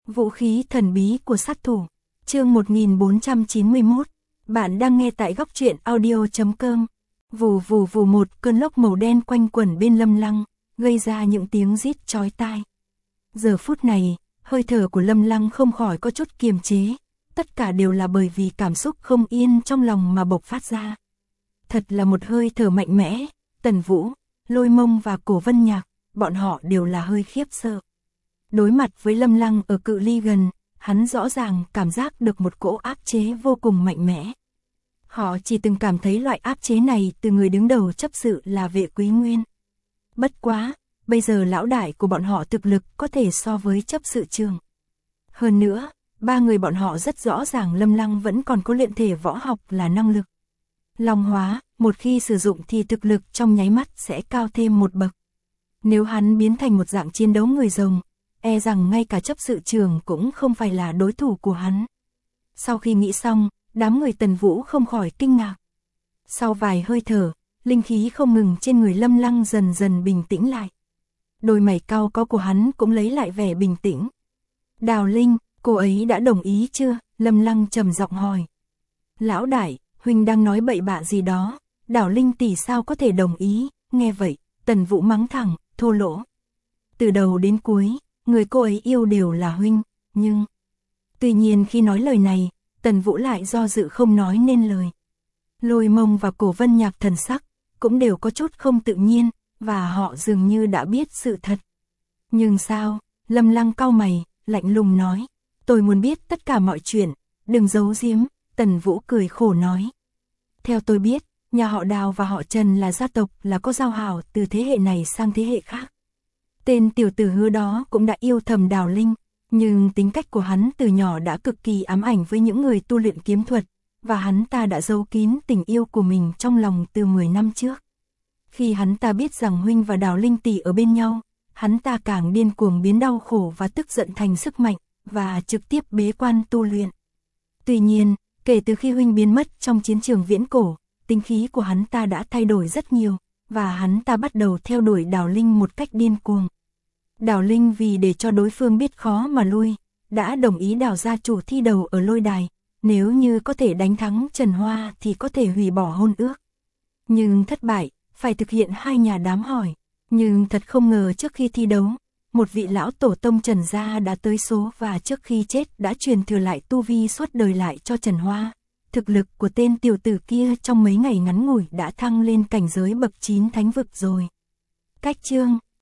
Vũ khí thần bí của sát thủ. Chương 1491. Bạn đang nghe tại góc truyện audio.com. Vù vù vù, một cơn lốc màu đen quanh quẩn bên Lâm Lăng, gây ra những tiếng rít chói tai. Giờ phút này, hơi thở của Lâm Lăng không khỏi có chút kiềm chế, tất cả đều là bởi vì cảm xúc không yên trong lòng mà bộc phát ra. Thật là một hơi thở mạnh mẽ. Tần Vũ, Lôi Mông và Cổ Vân Nhạc, bọn họ đều là hơi khiếp sợ. Đối mặt với Lâm Lăng ở cự ly gần, hắn rõ ràng cảm giác được một cỗ áp chế vô cùng mạnh mẽ. Họ chỉ từng cảm thấy loại áp chế này từ người đứng đầu chấp sự là Vệ Quý Nguyên. Bất quá, bây giờ lão đại của bọn họ thực lực có thể so với chấp sự trường. Hơn nữa, ba người bọn họ rất rõ ràng Lâm Lăng vẫn còn có luyện thể võ học là năng lực. Long hóa, một khi sử dụng thì thực lực trong nháy mắt sẽ cao thêm một bậc. Nếu hắn biến thành một dạng chiến đấu người rồng, e rằng ngay cả chấp sự trường cũng không phải là đối thủ của hắn. Sau khi nghĩ xong, đám người Tần Vũ không khỏi kinh ngạc. Sau vài hơi thở, linh khí không ngừng trên người Lâm Lăng dần dần bình tĩnh lại. Đôi mày cau có của hắn cũng lấy lại vẻ bình tĩnh. Đào Linh, cô ấy đã đồng ý chưa? Lâm Lăng trầm giọng hỏi. Lão đại, huynh đang nói bậy bạ gì đó, Đào Linh tỷ sao có thể đồng ý? Nghe vậy, Tần Vũ mắng thẳng, thô lỗ. Từ đầu đến cuối, người cô ấy yêu đều là huynh, nhưng... Tuy nhiên khi nói lời này, Tần Vũ lại do dự không nói nên lời. Lôi Mông và Cổ Vân Nhạc thần sắc, cũng đều có chút không tự nhiên, và họ dường như đã biết sự thật. Nhưng sao? Lâm Lăng cau mày, lạnh lùng nói. Tôi muốn biết tất cả mọi chuyện, đừng giấu giếm. Tần Vũ cười khổ nói. Theo tôi biết, nhà họ Đào và họ Trần là gia tộc là có giao hảo từ thế hệ này sang thế hệ khác. Tên tiểu tử Hứa đó cũng đã yêu thầm Đào Linh, nhưng tính cách của hắn từ nhỏ đã cực kỳ ám ảnh với những người tu luyện kiếm thuật, và hắn ta đã giấu kín tình yêu của mình trong lòng từ 10 năm trước. Khi hắn ta biết rằng huynh và Đào Linh tỷ ở bên nhau, hắn ta càng điên cuồng biến đau khổ và tức giận thành sức mạnh, và trực tiếp bế quan tu luyện. Tuy nhiên, kể từ khi huynh biến mất trong chiến trường viễn cổ, tính khí của hắn ta đã thay đổi rất nhiều, và hắn ta bắt đầu theo đuổi Đào Linh một cách điên cuồng. Đào Linh vì để cho đối phương biết khó mà lui, đã đồng ý Đào gia chủ thi đấu ở lôi đài, nếu như có thể đánh thắng Trần Hoa thì có thể hủy bỏ hôn ước. Nhưng thất bại, phải thực hiện 2 nhà đám hỏi. Nhưng thật không ngờ trước khi thi đấu, một vị lão tổ tông Trần gia đã tới số và trước khi chết đã truyền thừa lại tu vi suốt đời lại cho Trần Hoa. Thực lực của tên tiểu tử kia trong mấy ngày ngắn ngủi đã thăng lên cảnh giới bậc 9 thánh vực rồi. Cách chương